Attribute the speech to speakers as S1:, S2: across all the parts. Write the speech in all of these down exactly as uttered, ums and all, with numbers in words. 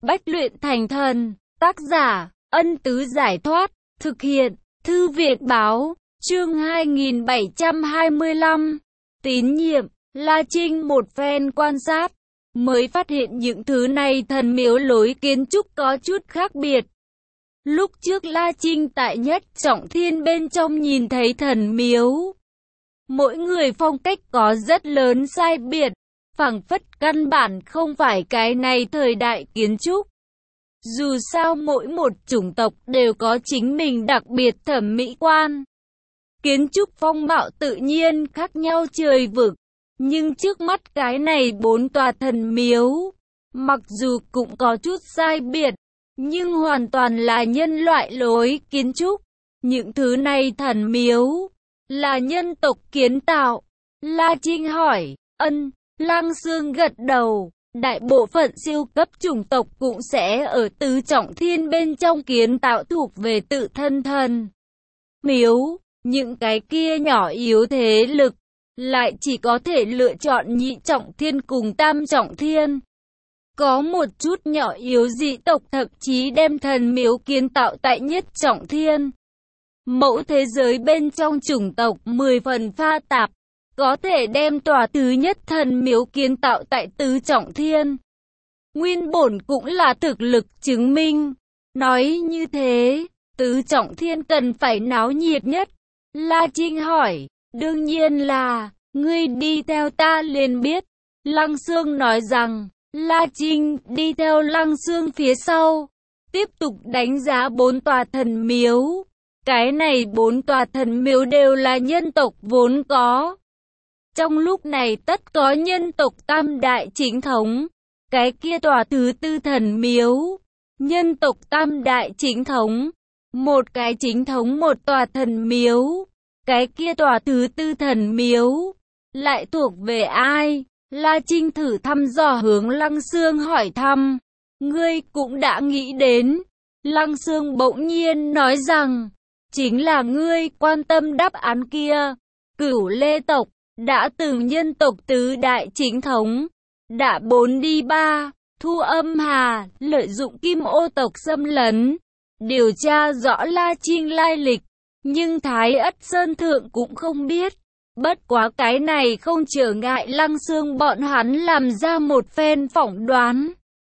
S1: Bách luyện thành thần. Tác giả, Ân Tứ Giải Thoát. Thực hiện, Thư viện Báo. Chương hai nghìn bảy trăm hai mươi lăm. Tín nhiệm. La Trinh một phen quan sát, mới phát hiện những thứ này thần miếu lối kiến trúc có chút khác biệt. Lúc trước La Trinh tại Nhất Trọng Thiên bên trong nhìn thấy thần miếu, mỗi người phong cách có rất lớn sai biệt, phảng phất căn bản không phải cái này thời đại kiến trúc. Dù sao mỗi một chủng tộc đều có chính mình đặc biệt thẩm mỹ quan. Kiến trúc phong mạo tự nhiên khác nhau trời vực. Nhưng trước mắt cái này bốn tòa thần miếu, mặc dù cũng có chút sai biệt, nhưng hoàn toàn là nhân loại lối kiến trúc. Những thứ này thần miếu, là nhân tộc kiến tạo. La Trinh hỏi, ân, Lăng Xương gật đầu. Đại bộ phận siêu cấp chủng tộc cũng sẽ ở tứ trọng thiên bên trong kiến tạo thuộc về tự thân thần miếu. Những cái kia nhỏ yếu thế lực lại chỉ có thể lựa chọn nhị trọng thiên cùng tam trọng thiên. Có một chút nhỏ yếu dị tộc thậm chí đem thần miếu kiến tạo tại nhất trọng thiên. Mẫu thế giới bên trong chủng tộc mười phần pha tạp, có thể đem tòa thứ nhất thần miếu kiến tạo tại tứ trọng thiên. Nguyên bổn cũng là thực lực chứng minh. Nói như thế, tứ trọng thiên cần phải náo nhiệt nhất. La Trinh hỏi, đương nhiên là, ngươi đi theo ta liền biết. Lăng Xương nói rằng, La Trinh đi theo Lăng Xương phía sau, tiếp tục đánh giá bốn tòa thần miếu. Cái này bốn tòa thần miếu đều là nhân tộc vốn có. Trong lúc này tất có nhân tộc tam đại chính thống. Cái kia tòa thứ tư thần miếu, nhân tộc tam đại chính thống. Một cái chính thống một tòa thần miếu. Cái kia tòa thứ tư thần miếu lại thuộc về ai? La Trinh thử thăm dò hướng Lăng Xương hỏi thăm. Ngươi cũng đã nghĩ đến. Lăng Xương bỗng nhiên nói rằng, chính là ngươi quan tâm đáp án kia. Cửu Lê tộc đã từng nhân tộc tứ đại chính thống, đã bốn đi ba, Thu Âm Hà lợi dụng Kim Ô tộc xâm lấn, điều tra rõ La Trinh lai lịch. Nhưng Thái Ất Sơn Thượng cũng không biết. Bất quá cái này không trở ngại Lăng Xương bọn hắn làm ra một phen phỏng đoán.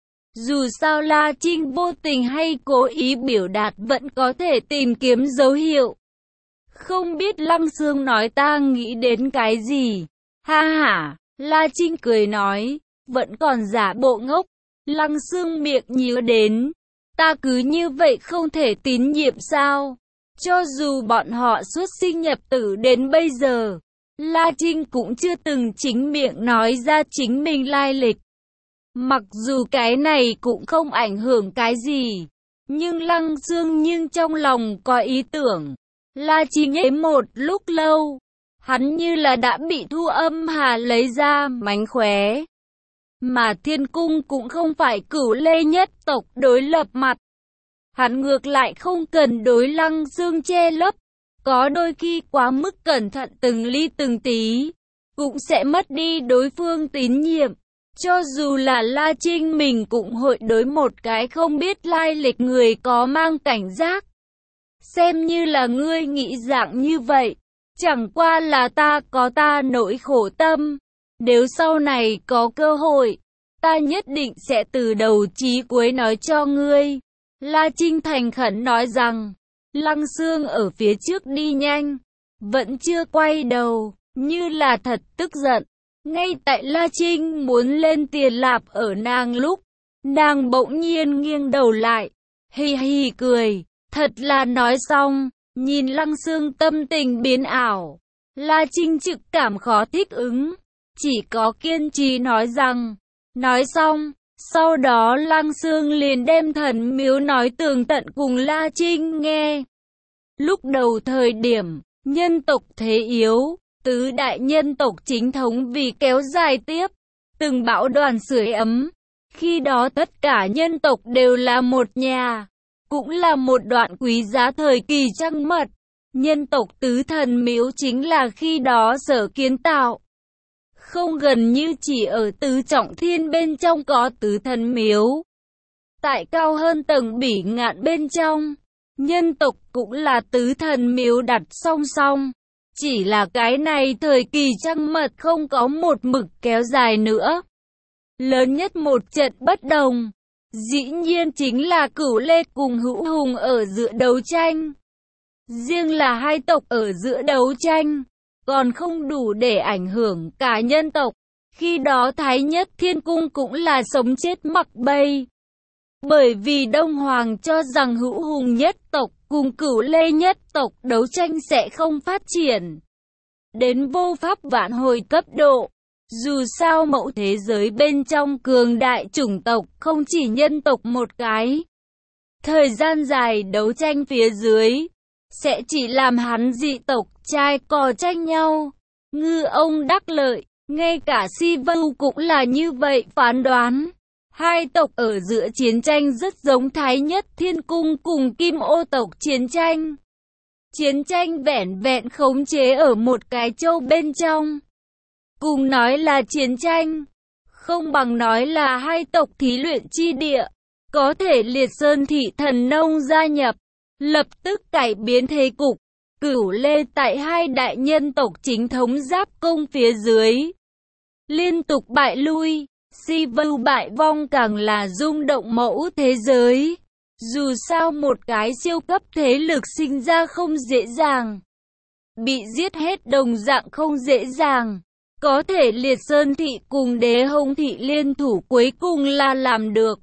S1: Dù sao La Trinh vô tình hay cố ý biểu đạt vẫn có thể tìm kiếm dấu hiệu. Không biết Lăng Xương nói ta nghĩ đến cái gì? Ha ha, La Trinh cười nói, vẫn còn giả bộ ngốc. Lăng Xương miệng nhíu đến, ta cứ như vậy không thể tín nhiệm sao? Cho dù bọn họ xuất sinh nhập tử đến bây giờ, La Trinh cũng chưa từng chính miệng nói ra chính mình lai lịch. Mặc dù cái này cũng không ảnh hưởng cái gì, nhưng Lăng Xương nhưng trong lòng có ý tưởng. La Trinh ấy một lúc lâu, hắn như là đã bị Thu Âm Hà lấy ra mánh khóe. Mà Thiên Cung cũng không phải Cửu Lê nhất tộc đối lập mặt. Hắn ngược lại không cần đối Lăng Xương che lấp, có đôi khi quá mức cẩn thận từng ly từng tí, cũng sẽ mất đi đối phương tín nhiệm. Cho dù là La Trinh mình cũng hội đối một cái không biết lai lịch người có mang cảnh giác. Xem như là ngươi nghĩ dạng như vậy, chẳng qua là ta có ta nỗi khổ tâm. Nếu sau này có cơ hội, ta nhất định sẽ từ đầu chí cuối nói cho ngươi. La Trinh thành khẩn nói rằng, Lăng Xương ở phía trước đi nhanh, vẫn chưa quay đầu, như là thật tức giận. Ngay tại La Trinh muốn lên tiền lạp ở nàng lúc, nàng bỗng nhiên nghiêng đầu lại, hì hì cười, thật là nói xong, nhìn Lăng Xương tâm tình biến ảo. La Trinh trực cảm khó thích ứng, chỉ có kiên trì nói rằng, nói xong. Sau đó Lăng Xương liền đem thần miếu nói tường tận cùng La Trinh nghe. Lúc đầu thời điểm, nhân tộc thế yếu, tứ đại nhân tộc chính thống vì kéo dài tiếp, từng bão đoàn sưởi ấm. Khi đó tất cả nhân tộc đều là một nhà, cũng là một đoạn quý giá thời kỳ trăng mật. Nhân tộc tứ thần miếu chính là khi đó sở kiến tạo. Không gần như chỉ ở tứ trọng thiên bên trong có tứ thần miếu. tại cao hơn tầng bỉ ngạn bên trong, nhân tộc cũng là tứ thần miếu đặt song song. Chỉ là cái này thời kỳ trăng mật không có một mực kéo dài nữa. Lớn nhất một trận bất đồng, dĩ nhiên chính là Cửu Lê cùng Hữu Hùng ở giữa đấu tranh. Riêng là hai tộc ở giữa đấu tranh, còn không đủ để ảnh hưởng cả nhân tộc. Khi đó Thái Nhất Thiên Cung cũng là sống chết mặc bay. Bởi vì Đông Hoàng cho rằng Hữu Hùng nhất tộc cùng Cửu Lê nhất tộc đấu tranh sẽ không phát triển đến vô pháp vãn hồi cấp độ. Dù sao mẫu thế giới bên trong cường đại chủng tộc không chỉ nhân tộc một cái. Thời gian dài đấu tranh phía dưới, sẽ chỉ làm hắn dị tộc trai cò tranh nhau. Ngư ông đắc lợi, ngay cả Si Vưu cũng là như vậy phán đoán. Hai tộc ở giữa chiến tranh rất giống Thái Nhất Thiên Cung cùng Kim Ô tộc chiến tranh. Chiến tranh vẻn vẹn khống chế ở một cái châu bên trong. Cùng nói là chiến tranh, không bằng nói là hai tộc thí luyện chi địa. Có thể Liệt Sơn Thị Thần Nông gia nhập, lập tức cải biến thế cục. Cửu Lê tại hai đại nhân tộc chính thống giáp công phía dưới, liên tục bại lui. Si Vưu bại vong càng là rung động mẫu thế giới. Dù sao một cái siêu cấp thế lực sinh ra không dễ dàng, bị giết hết đồng dạng không dễ dàng. Có thể Liệt Sơn Thị cùng Đế Hồng Thị liên thủ cuối cùng là làm được.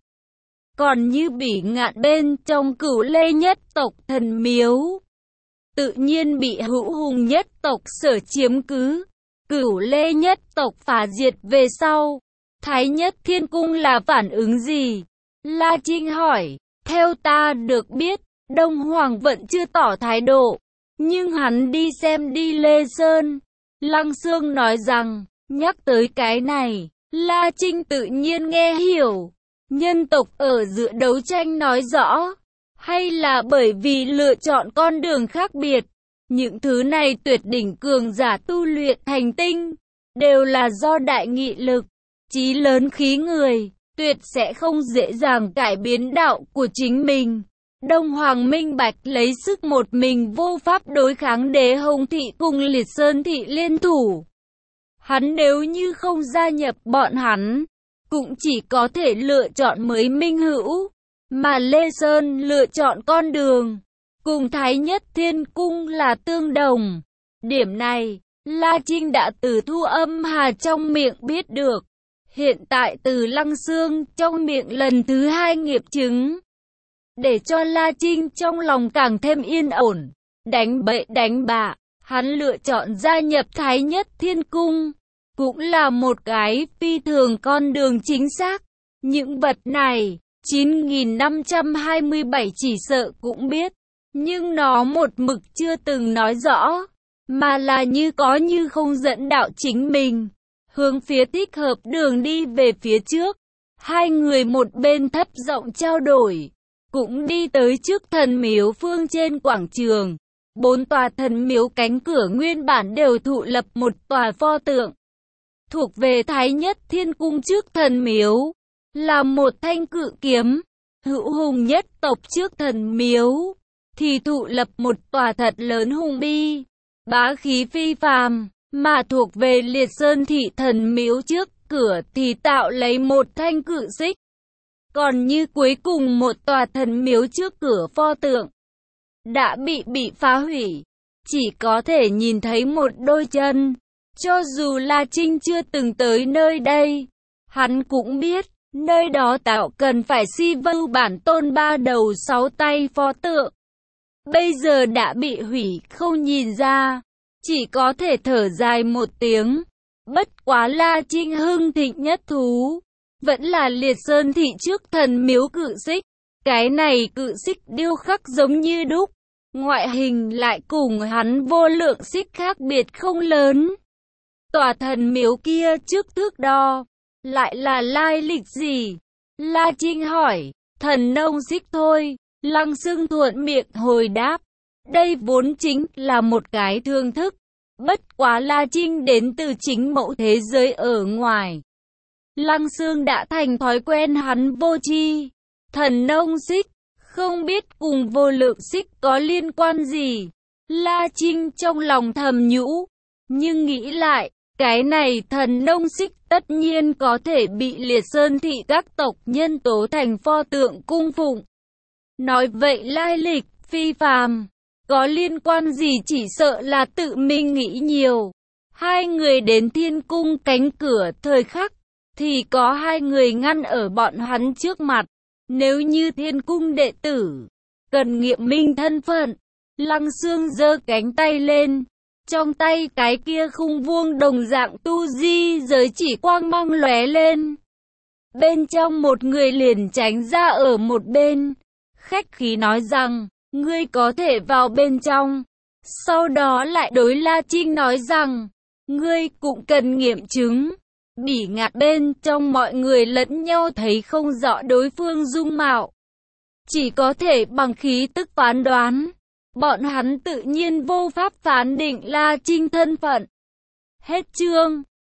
S1: Còn như bỉ ngạn bên trong Cửu Lê nhất tộc thần miếu, tự nhiên bị Hữu Hùng nhất tộc sở chiếm cứ. Cửu Lê nhất tộc phá diệt về sau, Thái Nhất Thiên Cung là phản ứng gì? La Trinh hỏi. Theo ta được biết, Đông Hoàng vẫn chưa tỏ thái độ, nhưng hắn đi xem đi Lê Sơn. Lăng Xương nói rằng, nhắc tới cái này, La Trinh tự nhiên nghe hiểu. Nhân tộc ở giữa đấu tranh nói rõ, hay là bởi vì lựa chọn con đường khác biệt. Những thứ này tuyệt đỉnh cường giả tu luyện thành tinh, đều là do đại nghị lực, chí lớn khí người, tuyệt sẽ không dễ dàng cải biến đạo của chính mình. Đông Hoàng minh bạch lấy sức một mình vô pháp đối kháng Đế Hồng Thị cùng Liệt Sơn Thị liên thủ. Hắn nếu như không gia nhập bọn hắn, cũng chỉ có thể lựa chọn mới minh hữu, mà Lê Sơn lựa chọn con đường cùng Thái Nhất Thiên Cung là tương đồng. Điểm này, La Trinh đã từ Thu Âm Hà trong miệng biết được. Hiện tại từ Lăng Xương trong miệng lần thứ hai nghiệm chứng, để cho La Trinh trong lòng càng thêm yên ổn. Đánh bậy đánh bạ, hắn lựa chọn gia nhập Thái Nhất Thiên Cung, cũng là một cái phi thường con đường chính xác. Những vật này, chín nghìn năm trăm hai mươi bảy chỉ sợ cũng biết, nhưng nó một mực chưa từng nói rõ, mà là như có như không dẫn đạo chính mình hướng phía thích hợp đường đi về phía trước. Hai người một bên thấp giọng trao đổi, cũng đi tới trước thần miếu phương trên quảng trường. Bốn tòa thần miếu cánh cửa nguyên bản đều thụ lập một tòa pho tượng, thuộc về Thái Nhất Thiên Cung trước thần miếu, là một thanh cự kiếm. Hữu Hùng nhất tộc trước thần miếu, thì thụ lập một tòa thật lớn hùng bi, bá khí phi phàm. Mà thuộc về Liệt Sơn Thị thần miếu trước cửa thì tạo lấy một thanh cự xích. Còn như cuối cùng một tòa thần miếu trước cửa pho tượng, đã bị bị phá hủy, chỉ có thể nhìn thấy một đôi chân. Cho dù La Trinh chưa từng tới nơi đây, hắn cũng biết, nơi đó tạo cần phải Si Vưu bản tôn ba đầu sáu tay pho tượng. Bây giờ đã bị hủy không nhìn ra, chỉ có thể thở dài một tiếng. Bất quá La Trinh hưng thịnh nhất thú, vẫn là Liệt Sơn Thị trước thần miếu cự xích. Cái này cự xích điêu khắc giống như đúc, ngoại hình lại cùng hắn vô lượng xích khác biệt không lớn. Tòa thần miếu kia trước thước đo, lại là lai lịch gì? La Trinh hỏi. Thần nông xích thôi. Lăng Xương thuận miệng hồi đáp. Đây vốn chính là một cái thương thức. Bất quá La Trinh đến từ chính mẫu thế giới ở ngoài. Lăng Xương đã thành thói quen hắn vô tri, Thần nông xích, không biết cùng vô lượng xích có liên quan gì. La Trinh trong lòng thầm nhủ, nhưng nghĩ lại, cái này thần nông xích tất nhiên có thể bị Liệt Sơn thị các tộc nhân tố thành pho tượng cung phụng. Nói vậy lai lịch phi phàm, có liên quan gì chỉ sợ là tự mình nghĩ nhiều. Hai người đến thiên cung cánh cửa thời khắc, thì có hai người ngăn ở bọn hắn trước mặt. Nếu như thiên cung đệ tử, cần nghiệm minh thân phận, Lăng Xương giơ cánh tay lên. Trong tay cái kia khung vuông đồng dạng tu di giới chỉ quang mang lóe lên. Bên trong một người liền tránh ra ở một bên. Khách khí nói rằng, ngươi có thể vào bên trong. Sau đó lại đối La Trinh nói rằng, ngươi cũng cần nghiệm chứng. Bỉ ngạn bên trong mọi người lẫn nhau thấy không rõ đối phương dung mạo. Chỉ có thể bằng khí tức phán đoán. Bọn hắn tự nhiên vô pháp phán định La Trinh thân phận. Hết chương.